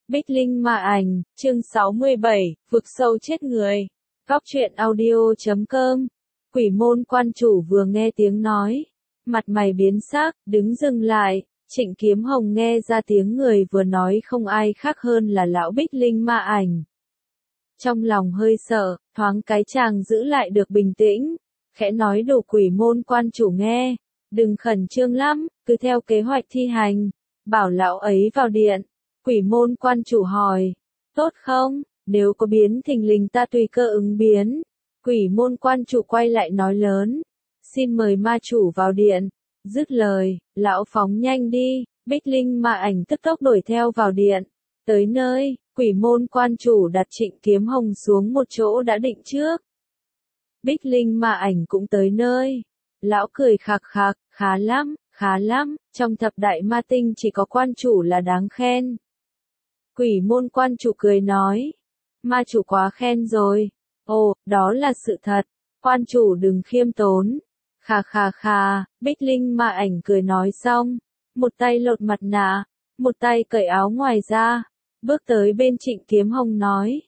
Bích Linh Ma Ảnh, chương 67, vực sâu chết người. Góc truyện audio.com. Quỷ môn quan chủ vừa nghe tiếng nói, mặt mày biến sắc, đứng dừng lại. Trịnh Kiếm Hồng nghe ra tiếng người vừa nói không ai khác hơn là lão Bích Linh Ma Ảnh. Trong lòng hơi sợ, thoáng cái chàng giữ lại được bình tĩnh, khẽ nói đồ quỷ môn quan chủ nghe, đừng khẩn trương lắm, cứ theo kế hoạch thi hành, bảo lão ấy vào điện. Quỷ môn quan chủ hỏi, tốt không, nếu có biến thình lình ta tùy cơ ứng biến. Quỷ môn quan chủ quay lại nói lớn, xin mời ma chủ vào điện. Dứt lời, lão phóng nhanh đi, Bích Linh Ma Ảnh tức tốc đuổi theo vào điện. Tới nơi, quỷ môn quan chủ đặt Trịnh Kiếm Hồng xuống một chỗ đã định trước. Bích Linh Ma Ảnh cũng tới nơi. Lão cười khạc khạc, khá lắm, trong thập đại ma tinh chỉ có quan chủ là đáng khen. Quỷ môn quan chủ cười nói, ma chủ quá khen rồi. Ồ, đó là sự thật, quan chủ đừng khiêm tốn. Khà, Bích Linh Ma Ảnh cười nói xong, một tay lột mặt nạ, một tay cởi áo ngoài ra, bước tới bên Trịnh Kiếm Hồng nói,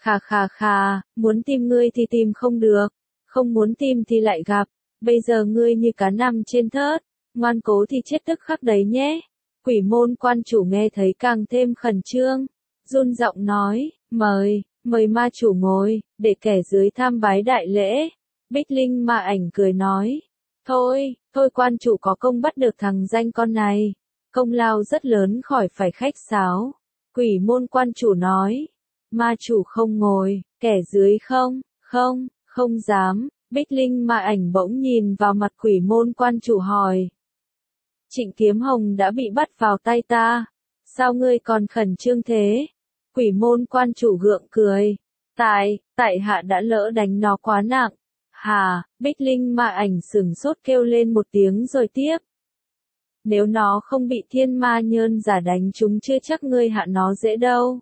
khà, muốn tìm ngươi thì tìm không được, không muốn tìm thì lại gặp, bây giờ ngươi như cá nằm trên thớt, ngoan cố thì chết tức khắc đấy nhé. Quỷ môn quan chủ nghe thấy càng thêm khẩn trương, run giọng nói, mời ma chủ ngồi, để kẻ dưới tham bái đại lễ. Bích Linh Ma Ảnh cười nói, thôi quan chủ có công bắt được thằng danh con này, công lao rất lớn khỏi phải khách sáo. Quỷ môn quan chủ nói, ma chủ không ngồi, kẻ dưới không dám. Bích Linh Ma Ảnh bỗng nhìn vào mặt quỷ môn quan chủ hỏi, Trịnh Kiếm Hồng đã bị bắt vào tay ta, sao ngươi còn khẩn trương thế? Quỷ môn quan chủ gượng cười, tại hạ đã lỡ đánh nó quá nặng. Hà, Bích Linh Ma Ảnh sửng sốt kêu lên một tiếng rồi tiếp. Nếu nó không bị thiên ma nhơn giả đánh chúng chưa chắc ngươi hạ nó dễ đâu.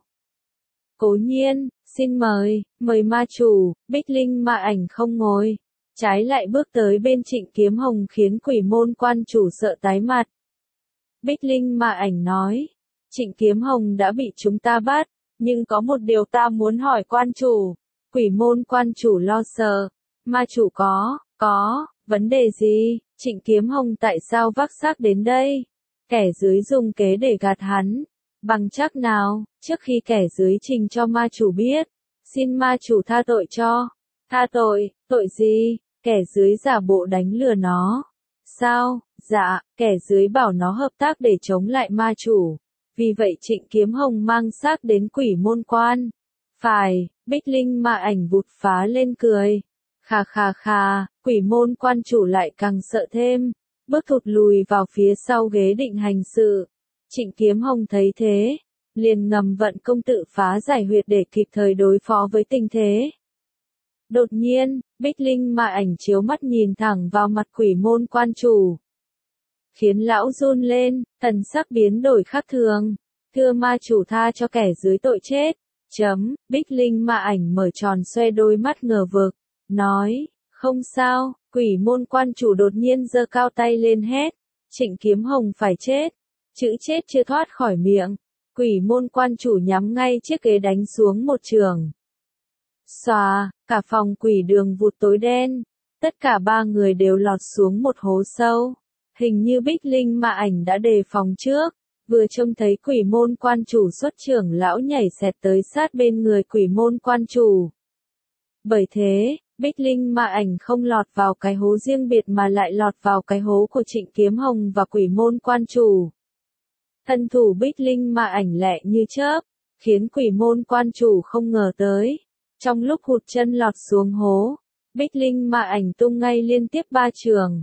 Cố nhiên, xin mời ma chủ. Bích Linh Ma Ảnh không ngồi, trái lại bước tới bên Trịnh Kiếm Hồng khiến quỷ môn quan chủ sợ tái mặt. Bích Linh Ma Ảnh nói, Trịnh Kiếm Hồng đã bị chúng ta bắt, nhưng có một điều ta muốn hỏi quan chủ. Quỷ môn quan chủ lo sợ, ma chủ có vấn đề gì? Trịnh Kiếm Hồng tại sao vác xác đến đây? Kẻ dưới dùng kế để gạt hắn, bằng chắc nào? Trước khi kẻ dưới trình cho ma chủ biết, xin ma chủ tha tội cho. Tha tội gì? Kẻ dưới giả bộ đánh lừa nó. Sao? Dạ, kẻ dưới bảo nó hợp tác để chống lại ma chủ. Vì vậy Trịnh Kiếm Hồng mang xác đến quỷ môn quan. Phải, Bích Linh Ma Ảnh vụt phá lên cười. Khà, quỷ môn quan chủ lại càng sợ thêm, bước thụt lùi vào phía sau ghế định hành sự. Trịnh Kiếm Hồng thấy thế, liền ngầm vận công tự phá giải huyệt để kịp thời đối phó với tình thế. Đột nhiên, Bích Linh Ma Ảnh chiếu mắt nhìn thẳng vào mặt quỷ môn quan chủ, khiến lão run lên, thần sắc biến đổi khác thường. Thưa ma chủ tha cho kẻ dưới tội chết. Bích Linh Ma Ảnh mở tròn xoe đôi mắt ngờ vực, nói, không sao. Quỷ môn quan chủ đột nhiên giơ cao tay lên hét, Trịnh Kiếm Hồng phải chết. Chữ chết chưa thoát khỏi miệng, quỷ môn quan chủ nhắm ngay chiếc ghế đánh xuống một chưởng. Xòa, cả phòng quỷ đường vụt tối đen, tất cả ba người đều lọt xuống một hố sâu. Hình như Bích Linh Ma Ảnh đã đề phòng trước, vừa trông thấy quỷ môn quan chủ xuất chưởng lão nhảy xẹt tới sát bên người quỷ môn quan chủ. Bởi thế, Bích Linh Ma Ảnh không lọt vào cái hố riêng biệt mà lại lọt vào cái hố của Trịnh Kiếm Hồng và quỷ môn quan chủ. Thân thủ Bích Linh Ma Ảnh lẹ như chớp, khiến quỷ môn quan chủ không ngờ tới. Trong lúc hụt chân lọt xuống hố, Bích Linh Ma Ảnh tung ngay liên tiếp ba chưởng.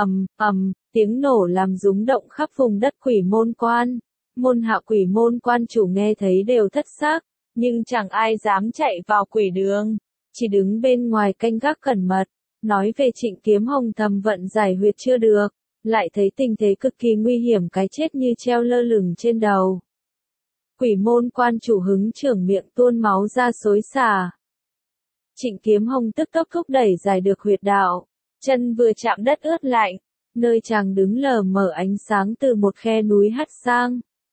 Tiếng nổ làm rúng động khắp vùng đất quỷ môn quan. Môn hạ quỷ môn quan chủ nghe thấy đều thất sắc, nhưng chẳng ai dám chạy vào quỷ đường, chỉ đứng bên ngoài canh gác cẩn mật. Nói về Trịnh Kiếm Hồng thầm vận giải huyệt chưa được, lại thấy tình thế cực kỳ nguy hiểm, cái chết như treo lơ lửng trên đầu. Quỷ môn quan chủ hứng chưởng miệng tuôn máu ra xối xả. Trịnh Kiếm Hồng tức tốc thúc đẩy giải được huyệt đạo, chân vừa chạm đất ướt lạnh, nơi chàng đứng lờ mờ ánh sáng từ một khe núi hắt sang.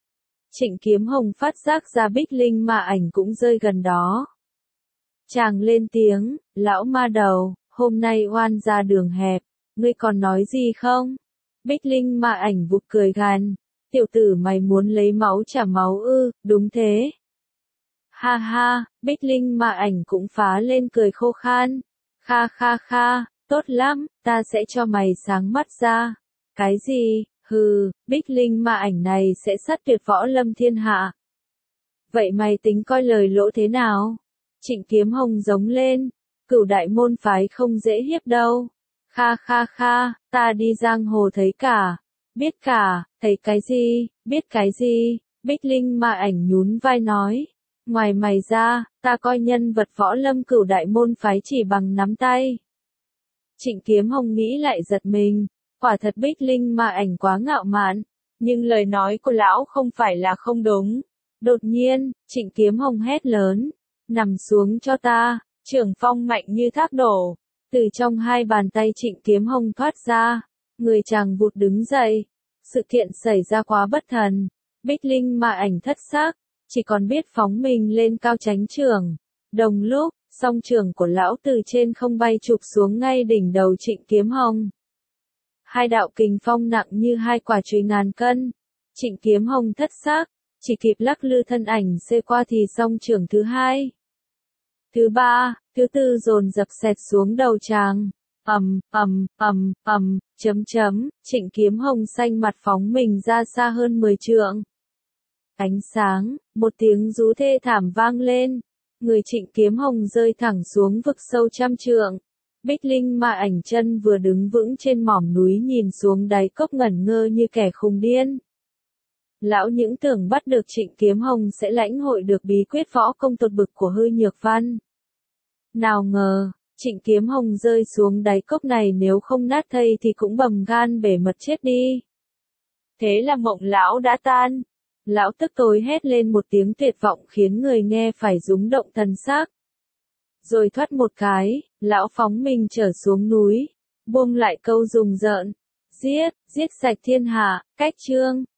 Trịnh Kiếm Hồng phát giác ra Bích Linh ma ảnh cũng rơi gần đó. Chàng lên tiếng, lão ma đầu, hôm nay oan ra đường hẹp, ngươi còn nói gì không? Bích Linh ma ảnh vụt cười gằn, tiểu tử mày muốn lấy máu trả máu ư, đúng thế. Ha ha, Bích Linh ma ảnh cũng phá lên cười khô khan. Kha kha kha, tốt lắm, ta sẽ cho mày sáng mắt ra. Cái gì, hừ, Bích Linh ma ảnh này sẽ sát tuyệt võ lâm thiên hạ. Vậy mày tính coi lời lỗ thế nào? Trịnh Kiếm Hồng giống lên, Cửu đại môn phái không dễ hiếp đâu. Kha kha kha, ta đi giang hồ thấy cả. Biết cả, thấy cái gì, biết cái gì, Bích Linh ma ảnh nhún vai nói. Ngoài mày ra, ta coi nhân vật võ lâm Cửu đại môn phái chỉ bằng nắm tay. Trịnh Kiếm Hồng nghĩ lại giật mình, quả thật Bích Linh ma ảnh quá ngạo mạn, nhưng lời nói của lão không phải là không đúng. Đột nhiên, Trịnh Kiếm Hồng hét lớn, nằm xuống cho ta, trưởng phong mạnh như thác đổ. Từ trong hai bàn tay Trịnh Kiếm Hồng thoát ra, người chàng vụt đứng dậy. Sự kiện xảy ra quá bất thần, Bích Linh ma ảnh thất xác, chỉ còn biết phóng mình lên cao tránh trường. Đồng lúc, song trường của lão từ trên không bay chụp xuống ngay đỉnh đầu Trịnh Kiếm Hồng. Hai đạo kình phong nặng như hai quả chùy ngàn cân. Trịnh Kiếm Hồng thất xác, chỉ kịp lắc lư thân ảnh xê qua thì song trường thứ hai, thứ ba, thứ tư dồn dập xẹt xuống đầu chàng. Trịnh Kiếm Hồng xanh mặt phóng mình ra xa hơn 10 trượng. Ánh sáng, một tiếng rú thê thảm vang lên. Người Trịnh Kiếm Hồng rơi thẳng xuống vực sâu trăm trượng. Bích Linh ma ảnh chân vừa đứng vững trên mỏm núi nhìn xuống đáy cốc ngẩn ngơ như kẻ khùng điên. Lão những tưởng bắt được Trịnh Kiếm Hồng sẽ lãnh hội được bí quyết võ công tột bực của Hư Nhược Văn. Nào ngờ, Trịnh Kiếm Hồng rơi xuống đáy cốc này nếu không nát thây thì cũng bầm gan bể mật chết đi. Thế là mộng lão đã tan. Lão tức tối hét lên một tiếng tuyệt vọng khiến người nghe phải rúng động thần xác. Rồi thoát một cái, lão phóng mình trở xuống núi, buông lại câu rùng rợn. Giết sạch thiên hạ, cách chương.